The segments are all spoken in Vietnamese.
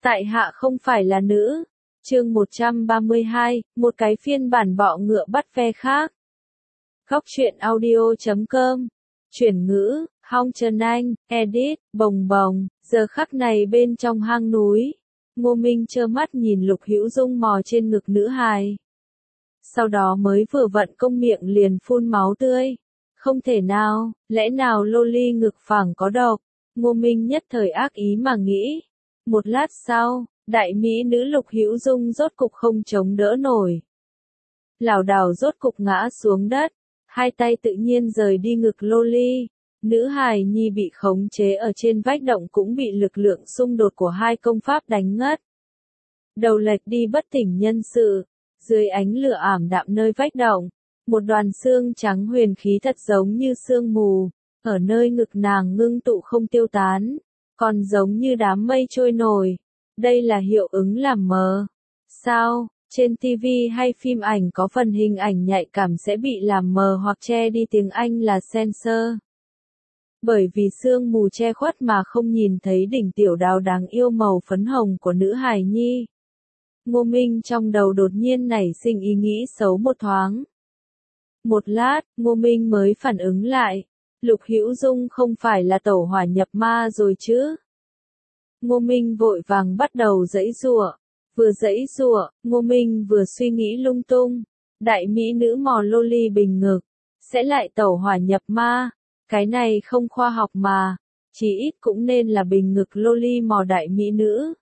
Tại hạ không phải là nữ. Chương 132, một cái phiên bản bọ ngựa bắt ve khác. Góc truyện audio.com. Chuyển ngữ, Hong Trần Anh, edit, bồng bồng. Giờ khắc này bên trong hang núi, Ngô Minh trơ mắt nhìn Lục Hữu Dung mò trên ngực nữ hài. Sau đó mới vừa vận công miệng liền phun máu tươi. Không thể nào, lẽ nào loli ngực phẳng có độc? Ngô Minh nhất thời ác ý mà nghĩ. Một lát sau, đại mỹ nữ Lục Hữu Dung rốt cục không chống đỡ nổi. Lảo đảo rốt cục ngã xuống đất, hai tay tự nhiên rời đi ngực loli. Nữ hài nhi bị khống chế ở trên vách động cũng bị lực lượng xung đột của hai công pháp đánh ngất. Đầu lệch đi bất tỉnh nhân sự, dưới ánh lửa ảm đạm nơi vách động, một đoàn xương trắng huyền khí thật giống như sương mù, ở nơi ngực nàng ngưng tụ không tiêu tán, còn giống như đám mây trôi nổi. Đây là hiệu ứng làm mờ. Sao, trên TV hay phim ảnh có phần hình ảnh nhạy cảm sẽ bị làm mờ hoặc che đi, tiếng Anh là censor. Bởi vì sương mù che khuất mà không nhìn thấy đỉnh tiểu đào đáng yêu màu phấn hồng của nữ hài nhi. Ngô Minh trong đầu đột nhiên nảy sinh ý nghĩ xấu một thoáng. Một lát, Ngô Minh mới phản ứng lại. Lục Hữu Dung không phải là tẩu hỏa nhập ma rồi chứ? Ngô Minh vội vàng bắt đầu giãy giụa. Vừa giãy giụa, Ngô Minh vừa suy nghĩ lung tung. Đại mỹ nữ mò loli bình ngực, sẽ lại tẩu hỏa nhập ma. Cái này không khoa học mà, chỉ ít cũng nên là bình ngực loli mò đại mỹ nữ.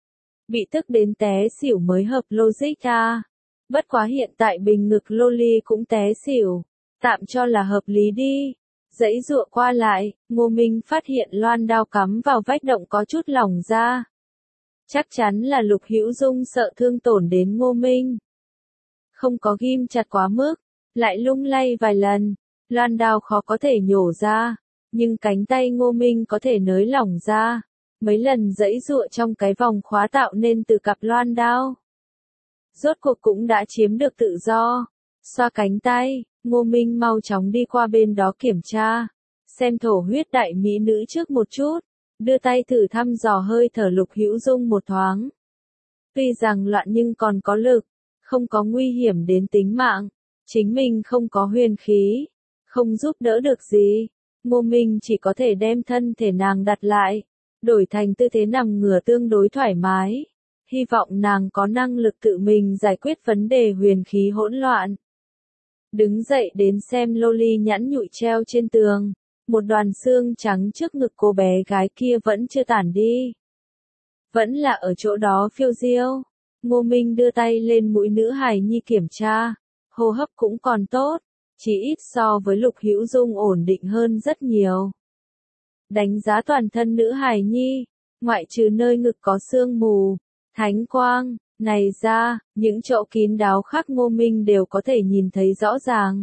Bị tức đến té xỉu mới hợp logic à. Bất quá hiện tại bình ngực loli cũng té xỉu, tạm cho là hợp lý đi. Giãy giụa qua lại, Ngô Minh phát hiện loan đao cắm vào vách động có chút lỏng ra. Chắc chắn là Lục Hữu Dung sợ thương tổn đến Ngô Minh. Không có ghim chặt quá mức, lại lung lay vài lần, loan đao khó có thể nhổ ra, nhưng cánh tay Ngô Minh có thể nới lỏng ra. Mấy lần giãy giụa trong cái vòng khóa tạo nên từ cặp loan đao. Rốt cuộc cũng đã chiếm được tự do. Xoa cánh tay, Ngô Minh mau chóng đi qua bên đó kiểm tra, xem thổ huyết đại mỹ nữ trước một chút, đưa tay thử thăm dò hơi thở Lục Hữu Dung một thoáng. Tuy rằng loạn nhưng còn có lực, không có nguy hiểm đến tính mạng, chính mình không có huyền khí, không giúp đỡ được gì. Ngô Minh chỉ có thể đem thân thể nàng đặt lại, đổi thành tư thế nằm ngửa tương đối thoải mái. Hy vọng nàng có năng lực tự mình giải quyết vấn đề huyền khí hỗn loạn. Đứng dậy đến xem loli nhẵn nhụi treo trên tường, một đoàn xương trắng trước ngực cô bé gái kia vẫn chưa tản đi. Vẫn là ở chỗ đó phiêu diêu. Ngô Minh đưa tay lên mũi nữ hài nhi kiểm tra, hô hấp cũng còn tốt, chỉ ít so với Lục Hữu Dung ổn định hơn rất nhiều. Đánh giá toàn thân nữ hài nhi, ngoại trừ nơi ngực có sương mù, thánh quang, này ra, những chỗ kín đáo khác Ngô Minh đều có thể nhìn thấy rõ ràng.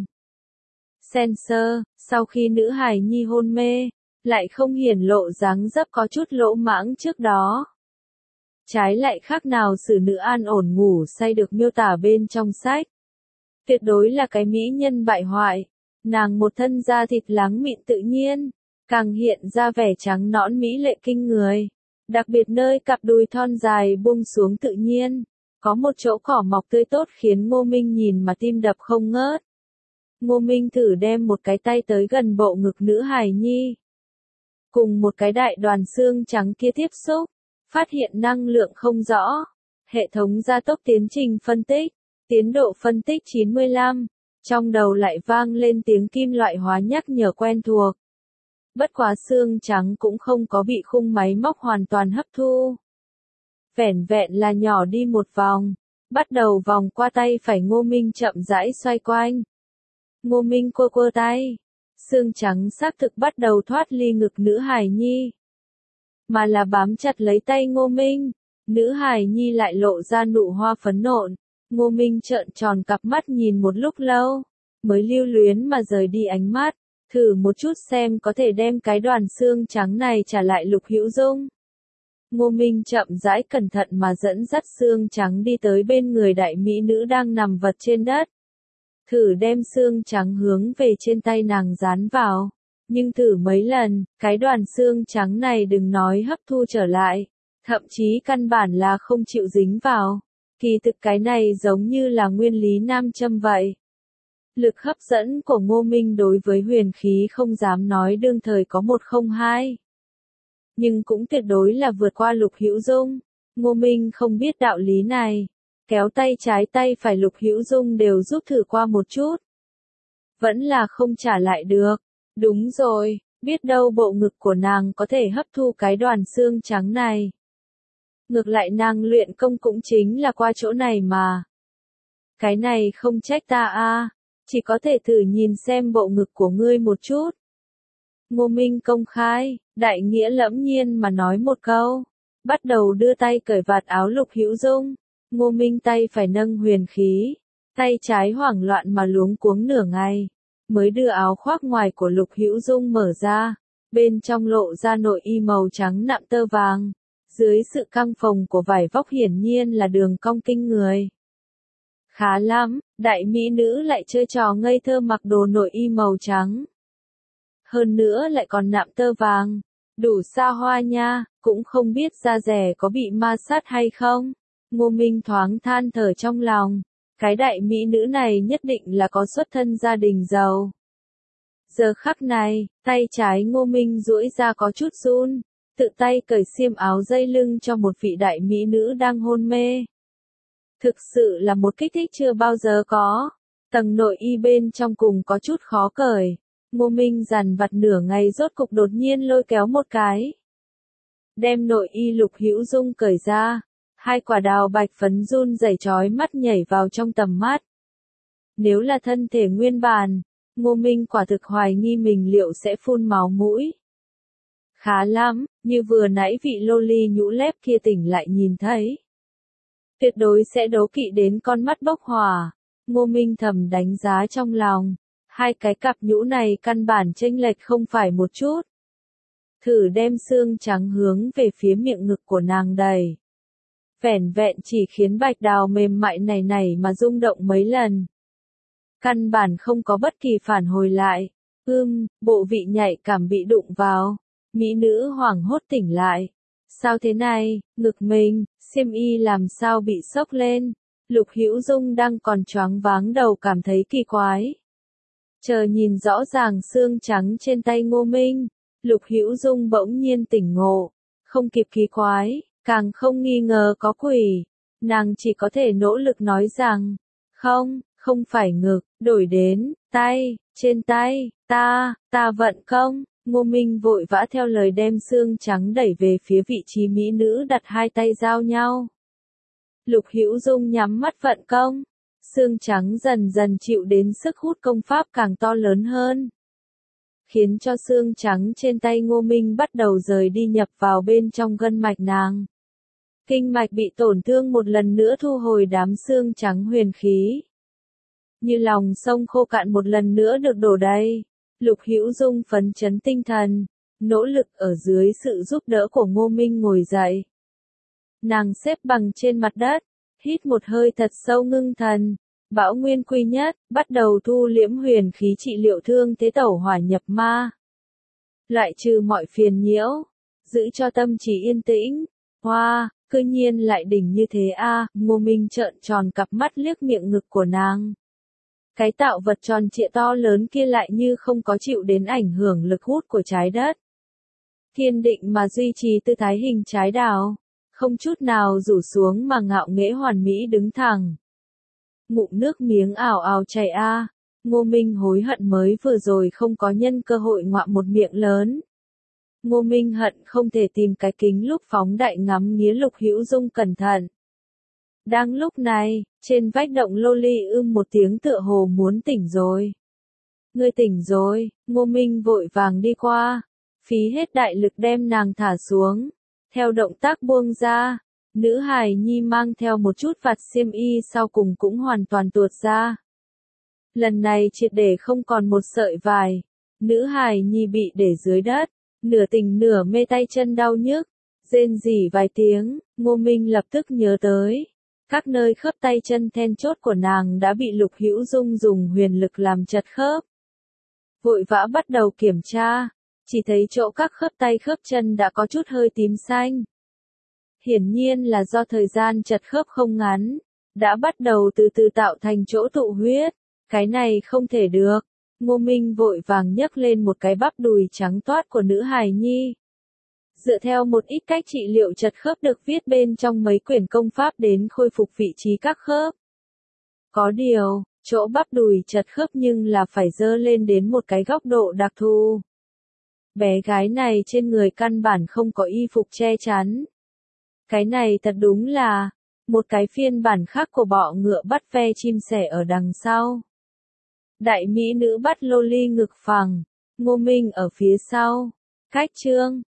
Sensor, sau khi nữ hài nhi hôn mê, lại không hiển lộ dáng dấp có chút lỗ mãng trước đó. Trái lại khác nào xử nữ an ổn ngủ say được miêu tả bên trong sách. Tuyệt đối là cái mỹ nhân bại hoại, nàng một thân da thịt láng mịn tự nhiên, càng hiện ra vẻ trắng nõn mỹ lệ kinh người. Đặc biệt nơi cặp đùi thon dài buông xuống tự nhiên, có một chỗ cỏ mọc tươi tốt khiến Ngô Minh nhìn mà tim đập không ngớt. Ngô Minh thử đem một cái tay tới gần bộ ngực nữ hài nhi, cùng một cái đại đoàn xương trắng kia tiếp xúc, phát hiện năng lượng không rõ. Hệ thống gia tốc tiến trình phân tích, tiến độ phân tích 95, trong đầu lại vang lên tiếng kim loại hóa nhắc nhở quen thuộc. Bất quá xương trắng cũng không có bị khung máy móc hoàn toàn hấp thu. Vẻn vẹn là nhỏ đi một vòng, bắt đầu vòng qua tay phải Ngô Minh chậm rãi xoay quanh. Ngô Minh quơ quơ tay, xương trắng xác thực bắt đầu thoát ly ngực nữ hài nhi, mà là bám chặt lấy tay Ngô Minh. Nữ hài nhi lại lộ ra nụ hoa phấn nộn. Ngô Minh trợn tròn cặp mắt nhìn một lúc lâu, mới lưu luyến mà rời đi ánh mắt. Thử một chút xem có thể đem cái đoàn xương trắng này trả lại Lục Hữu Dung. Ngô Minh chậm rãi cẩn thận mà dẫn dắt xương trắng đi tới bên người đại mỹ nữ đang nằm vật trên đất. Thử đem xương trắng hướng về trên tay nàng dán vào. Nhưng thử mấy lần, cái đoàn xương trắng này đừng nói hấp thu trở lại, thậm chí căn bản là không chịu dính vào. Kỳ thực cái này giống như là nguyên lý nam châm vậy. Lực hấp dẫn của Ngô Minh đối với huyền khí không dám nói đương thời có 102. Nhưng cũng tuyệt đối là vượt qua Lục Hữu Dung. Ngô Minh không biết đạo lý này. Kéo tay trái tay phải Lục Hữu Dung đều giúp thử qua một chút. Vẫn là không trả lại được. Đúng rồi, biết đâu bộ ngực của nàng có thể hấp thu cái đoàn xương trắng này. Ngược lại nàng luyện công cũng chính là qua chỗ này mà. Cái này không trách ta a, chỉ có thể thử nhìn xem bộ ngực của ngươi một chút. Ngô Minh công khai, đại nghĩa lẫm nhiên mà nói một câu. Bắt đầu đưa tay cởi vạt áo Lục Hữu Dung. Ngô Minh tay phải nâng huyền khí. Tay trái hoảng loạn mà luống cuống nửa ngày. Mới đưa áo khoác ngoài của Lục Hữu Dung mở ra. Bên trong lộ ra nội y màu trắng nạm tơ vàng. Dưới sự căng phồng của vải vóc hiển nhiên là đường cong kinh người. Khá lắm, đại mỹ nữ lại chơi trò ngây thơ mặc đồ nội y màu trắng. Hơn nữa lại còn nạm tơ vàng. Đủ xa hoa nha, cũng không biết da rẻ có bị ma sát hay không. Ngô Minh thoáng than thở trong lòng. Cái đại mỹ nữ này nhất định là có xuất thân gia đình giàu. Giờ khắc này, tay trái Ngô Minh duỗi ra có chút run. Tự tay cởi xiêm áo dây lưng cho một vị đại mỹ nữ đang hôn mê. Thực sự là một kích thích chưa bao giờ có. Tầng nội y bên trong cùng có chút khó cởi. Ngô Minh dằn vặt nửa ngày rốt cục đột nhiên lôi kéo một cái. Đem nội y Lục Hữu Dung cởi ra. Hai quả đào bạch phấn run rẩy chói mắt nhảy vào trong tầm mắt. Nếu là thân thể nguyên bản, Ngô Minh quả thực hoài nghi mình liệu sẽ phun máu mũi. Khá lắm, như vừa nãy vị loli nhũ lép kia tỉnh lại nhìn thấy. Tuyệt đối sẽ đố kỵ đến con mắt bốc hỏa. Ngô Minh thầm đánh giá trong lòng. Hai cái cặp nhũ này căn bản chênh lệch không phải một chút. Thử đem xương trắng hướng về phía miệng ngực của nàng đầy. Vẻn vẹn chỉ khiến bạch đào mềm mại này mà rung động mấy lần. Căn bản không có bất kỳ phản hồi lại. Bộ vị nhạy cảm bị đụng vào. Mỹ nữ hoảng hốt tỉnh lại. Sao thế này, ngực mình, xiêm y làm sao bị xốc lên. Lục Hữu Dung đang còn choáng váng đầu cảm thấy kỳ quái. Chờ nhìn rõ ràng xương trắng trên tay Ngô Minh, Lục Hữu Dung bỗng nhiên tỉnh ngộ, không kịp kỳ quái, càng không nghi ngờ có quỷ. Nàng chỉ có thể nỗ lực nói rằng, không phải ngực, đổi đến, tay, trên tay, ta vận công. Ngô Minh vội vã theo lời đem xương trắng đẩy về phía vị trí mỹ nữ đặt hai tay giao nhau. Lục Hữu Dung nhắm mắt vận công. Xương trắng dần dần chịu đến sức hút công pháp càng to lớn hơn. Khiến cho xương trắng trên tay Ngô Minh bắt đầu rời đi nhập vào bên trong gân mạch nàng. Kinh mạch bị tổn thương một lần nữa thu hồi đám xương trắng huyền khí. Như lòng sông khô cạn một lần nữa được đổ đầy. Lục Hữu Dung phấn chấn tinh thần, nỗ lực ở dưới sự giúp đỡ của Ngô Minh ngồi dậy. Nàng xếp bằng trên mặt đất, hít một hơi thật sâu ngưng thần, bão nguyên quy nhất, bắt đầu thu liễm huyền khí trị liệu thương thế tẩu hỏa nhập ma. Loại trừ mọi phiền nhiễu, giữ cho tâm trí yên tĩnh. Hoa, cư nhiên lại đỉnh như thế a. Ngô Minh trợn tròn cặp mắt liếc miệng ngực của nàng. Cái tạo vật tròn trịa to lớn kia lại như không có chịu đến ảnh hưởng lực hút của trái đất. Kiên định mà duy trì tư thái hình trái đào, không chút nào rủ xuống mà ngạo nghễ hoàn mỹ đứng thẳng. Ngụm nước miếng ào ào chảy a. Ngô Minh hối hận mới vừa rồi không có nhân cơ hội ngoạm một miệng lớn. Ngô Minh hận không thể tìm cái kính lúc phóng đại ngắm nghía Lục Hữu Dung cẩn thận. Đang lúc này, trên vách động loli một tiếng tựa hồ muốn tỉnh rồi. Ngươi tỉnh rồi, Ngô Minh vội vàng đi qua, phí hết đại lực đem nàng thả xuống. Theo động tác buông ra, nữ hài nhi mang theo một chút vạt xiêm y sau cùng cũng hoàn toàn tuột ra. Lần này triệt để không còn một sợi vải, nữ hài nhi bị để dưới đất, nửa tỉnh nửa mê tay chân đau nhức, rên rỉ vài tiếng, Ngô Minh lập tức nhớ tới. Các nơi khớp tay chân then chốt của nàng đã bị Lục Hữu Dung dùng huyền lực làm chật khớp. Vội vã bắt đầu kiểm tra, chỉ thấy chỗ các khớp tay khớp chân đã có chút hơi tím xanh. Hiển nhiên là do thời gian chật khớp không ngắn, đã bắt đầu từ từ tạo thành chỗ tụ huyết. Cái này không thể được. Ngô Minh vội vàng nhấc lên một cái bắp đùi trắng toát của nữ hài nhi. Dựa theo một ít cách trị liệu chật khớp được viết bên trong mấy quyển công pháp đến khôi phục vị trí các khớp. Có điều, chỗ bắp đùi chật khớp nhưng là phải dơ lên đến một cái góc độ đặc thù. Bé gái này trên người căn bản không có y phục che chắn. Cái này thật đúng là một cái phiên bản khác của bọ ngựa bắt ve chim sẻ ở đằng sau. Đại mỹ nữ bắt loli ngực phẳng, Ngô Minh ở phía sau. Cách chương